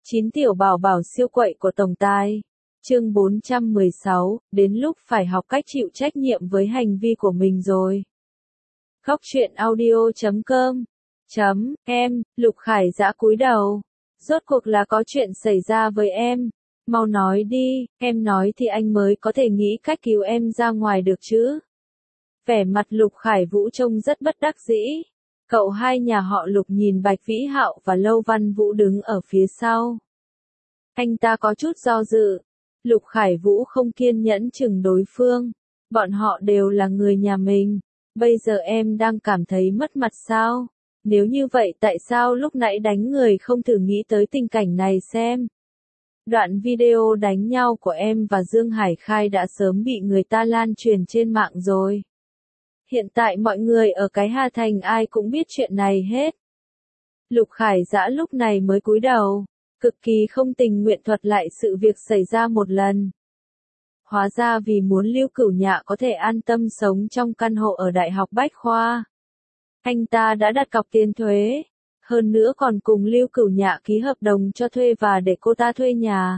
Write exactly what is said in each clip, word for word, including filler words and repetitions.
Chín tiểu bảo bảo siêu quậy của tổng tài. Chương bốn trăm mười sáu, đến lúc phải học cách chịu trách nhiệm với hành vi của mình rồi. Khóc chuyện audio chấm com chấm em, Lục Khải Dã cúi đầu. Rốt cuộc là có chuyện xảy ra với em. Mau nói đi, em nói thì anh mới có thể nghĩ cách cứu em ra ngoài được chứ. Vẻ mặt Lục Khải Vũ trông rất bất đắc dĩ. Cậu hai nhà họ Lục nhìn Bạch Vĩ Hạo và Lâu Văn Vũ đứng ở phía sau. Anh ta có chút do dự. Lục Khải Vũ không kiên nhẫn chừng đối phương. Bọn họ đều là người nhà mình. Bây giờ em đang cảm thấy mất mặt sao? Nếu như vậy tại sao lúc nãy đánh người không thử nghĩ tới tình cảnh này xem? Đoạn video đánh nhau của em và Dương Hải Khai đã sớm bị người ta lan truyền trên mạng rồi. Hiện tại mọi người ở cái Hà Thành ai cũng biết chuyện này hết. Lục Khải Dã lúc này mới cúi đầu, cực kỳ không tình nguyện thuật lại sự việc xảy ra một lần. Hóa ra vì muốn Lưu Cửu Nhạ có thể an tâm sống trong căn hộ ở Đại học Bách Khoa. Anh ta đã đặt cọc tiền thuế, hơn nữa còn cùng Lưu Cửu Nhạ ký hợp đồng cho thuê và để cô ta thuê nhà.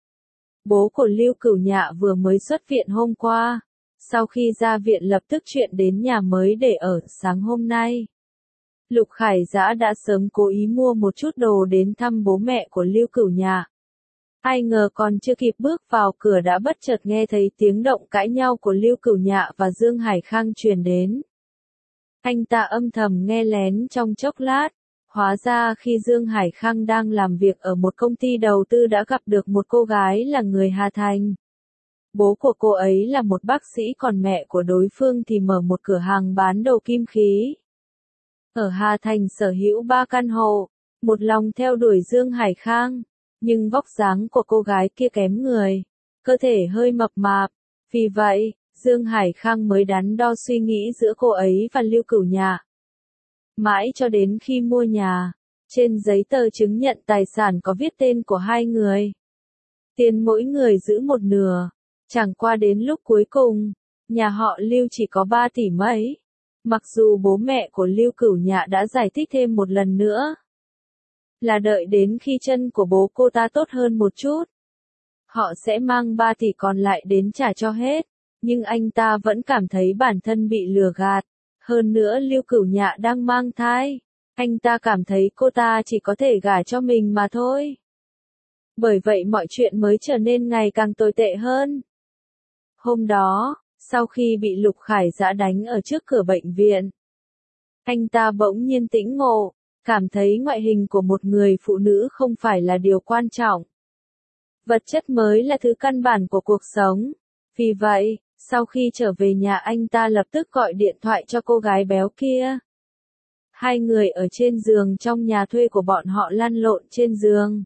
Bố của Lưu Cửu Nhạ vừa mới xuất viện hôm qua, sau khi ra viện lập tức chuyện đến nhà mới để ở sáng hôm nay. Lục Khải Dã đã sớm cố ý mua một chút đồ đến thăm bố mẹ của Lưu Cửu Nhạ. Ai ngờ còn chưa kịp bước vào cửa đã bất chợt nghe thấy tiếng động cãi nhau của Lưu Cửu Nhạ và Dương Hải Khang truyền đến. Anh ta âm thầm nghe lén trong chốc lát, hóa ra khi Dương Hải Khang đang làm việc ở một công ty đầu tư đã gặp được một cô gái là người Hà Thành. Bố của cô ấy là một bác sĩ còn mẹ của đối phương thì mở một cửa hàng bán đồ kim khí. Ở Hà Thành sở hữu ba căn hộ, một lòng theo đuổi Dương Hải Khang, nhưng vóc dáng của cô gái kia kém người, cơ thể hơi mập mạp, vì vậy, Dương Hải Khang mới đắn đo suy nghĩ giữa cô ấy và Lưu Cửu Nhạ. Mãi cho đến khi mua nhà, trên giấy tờ chứng nhận tài sản có viết tên của hai người. Tiền mỗi người giữ một nửa, chẳng qua đến lúc cuối cùng, nhà họ Lưu chỉ có ba tỷ mấy. Mặc dù bố mẹ của Lưu Cửu Nhạ đã giải thích thêm một lần nữa, là đợi đến khi chân của bố cô ta tốt hơn một chút, họ sẽ mang ba tỷ còn lại đến trả cho hết, nhưng anh ta vẫn cảm thấy bản thân bị lừa gạt. Hơn nữa Lưu Cửu Nhạ đang mang thai, anh ta cảm thấy cô ta chỉ có thể gả cho mình mà thôi. Bởi vậy mọi chuyện mới trở nên ngày càng tồi tệ hơn. Hôm đó, sau khi bị Lục Khải Dã đánh ở trước cửa bệnh viện, anh ta bỗng nhiên tỉnh ngộ, cảm thấy ngoại hình của một người phụ nữ không phải là điều quan trọng. Vật chất mới là thứ căn bản của cuộc sống. Vì vậy, sau khi trở về nhà anh ta lập tức gọi điện thoại cho cô gái béo kia. Hai người ở trên giường trong nhà thuê của bọn họ lăn lộn trên giường.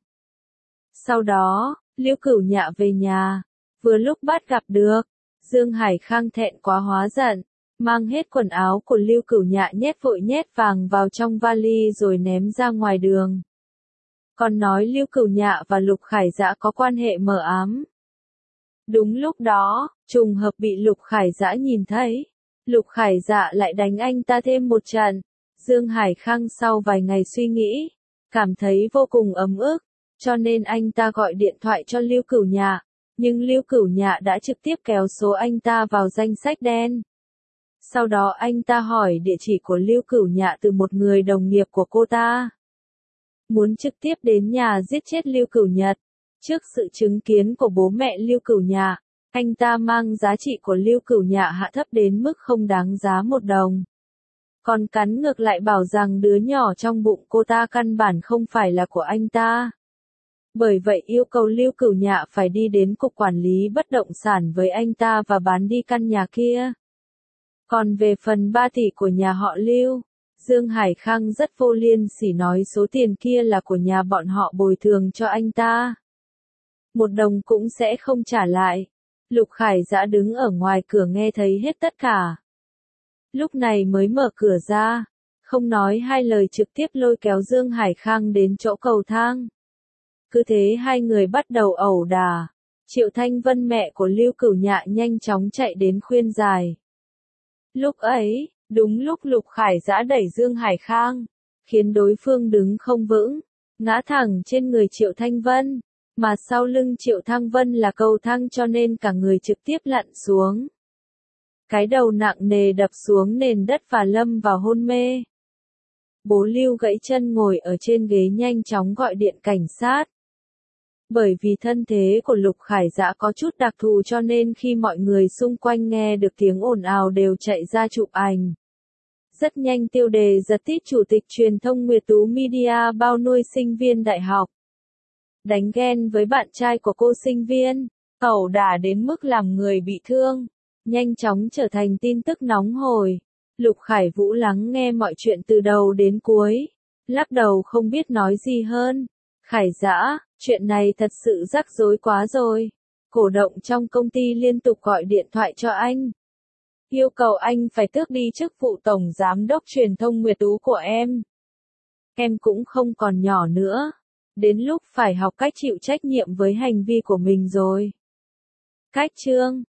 Sau đó, Lưu Cửu Nhạ về nhà, vừa lúc bắt gặp được, Dương Hải Khang thẹn quá hóa giận, mang hết quần áo của Lưu Cửu Nhạ nhét vội nhét vàng vào trong vali rồi ném ra ngoài đường. Còn nói Lưu Cửu Nhạ và Lục Khải Dã có quan hệ mờ ám. Đúng lúc đó, trùng hợp bị Lục Khải Dã nhìn thấy, Lục Khải Dã lại đánh anh ta thêm một trận. Dương Hải Khang sau vài ngày suy nghĩ, cảm thấy vô cùng ấm ức, cho nên anh ta gọi điện thoại cho Lưu Cửu Nhạ, nhưng Lưu Cửu Nhạ đã trực tiếp kéo số anh ta vào danh sách đen. Sau đó anh ta hỏi địa chỉ của Lưu Cửu Nhạ từ một người đồng nghiệp của cô ta. Muốn trực tiếp đến nhà giết chết Lưu Cửu Nhật. Trước sự chứng kiến của bố mẹ Lưu Cửu Nhạ, anh ta mang giá trị của Lưu Cửu Nhạ hạ thấp đến mức không đáng giá một đồng. Còn cắn ngược lại bảo rằng đứa nhỏ trong bụng cô ta căn bản không phải là của anh ta. Bởi vậy yêu cầu Lưu Cửu Nhạ phải đi đến cục quản lý bất động sản với anh ta và bán đi căn nhà kia. Còn về phần ba tỷ của nhà họ Lưu, Dương Hải Khang rất vô liêm sỉ nói số tiền kia là của nhà bọn họ bồi thường cho anh ta. Một đồng cũng sẽ không trả lại. Lục Khải Dã đứng ở ngoài cửa nghe thấy hết tất cả. Lúc này mới mở cửa ra, không nói hai lời trực tiếp lôi kéo Dương Hải Khang đến chỗ cầu thang. Cứ thế hai người bắt đầu ẩu đả. Triệu Thanh Vân mẹ của Lưu Cửu Nhạ nhanh chóng chạy đến khuyên giải. Lúc ấy, đúng lúc Lục Khải Dã đẩy Dương Hải Khang, khiến đối phương đứng không vững. ngã thẳng trên người Triệu Thanh Vân, mà sau lưng Triệu Thanh Vân là cầu thang cho nên cả người trực tiếp lặn xuống. Cái đầu nặng nề đập xuống nền đất và lâm vào hôn mê. Bố Lưu gãy chân ngồi ở trên ghế nhanh chóng gọi điện cảnh sát. Bởi vì thân thế của Lục Khải Dã có chút đặc thù cho nên khi mọi người xung quanh nghe được tiếng ồn ào đều chạy ra chụp ảnh. Rất nhanh tiêu đề giật tít chủ tịch truyền thông Nguyệt Tú Media bao nuôi sinh viên đại học. Đánh ghen với bạn trai của cô sinh viên, ẩu đả đến mức làm người bị thương, nhanh chóng trở thành tin tức nóng hổi. Lục Khải Vũ lắng nghe mọi chuyện từ đầu đến cuối, lắc đầu không biết nói gì hơn. Khải Dã, chuyện này thật sự rắc rối quá rồi. Cổ động trong công ty liên tục gọi điện thoại cho anh. Yêu cầu anh phải tước đi chức vụ tổng giám đốc truyền thông Nguyệt Tú của em. Em cũng không còn nhỏ nữa. Đến lúc phải học cách chịu trách nhiệm với hành vi của mình rồi. Cách chương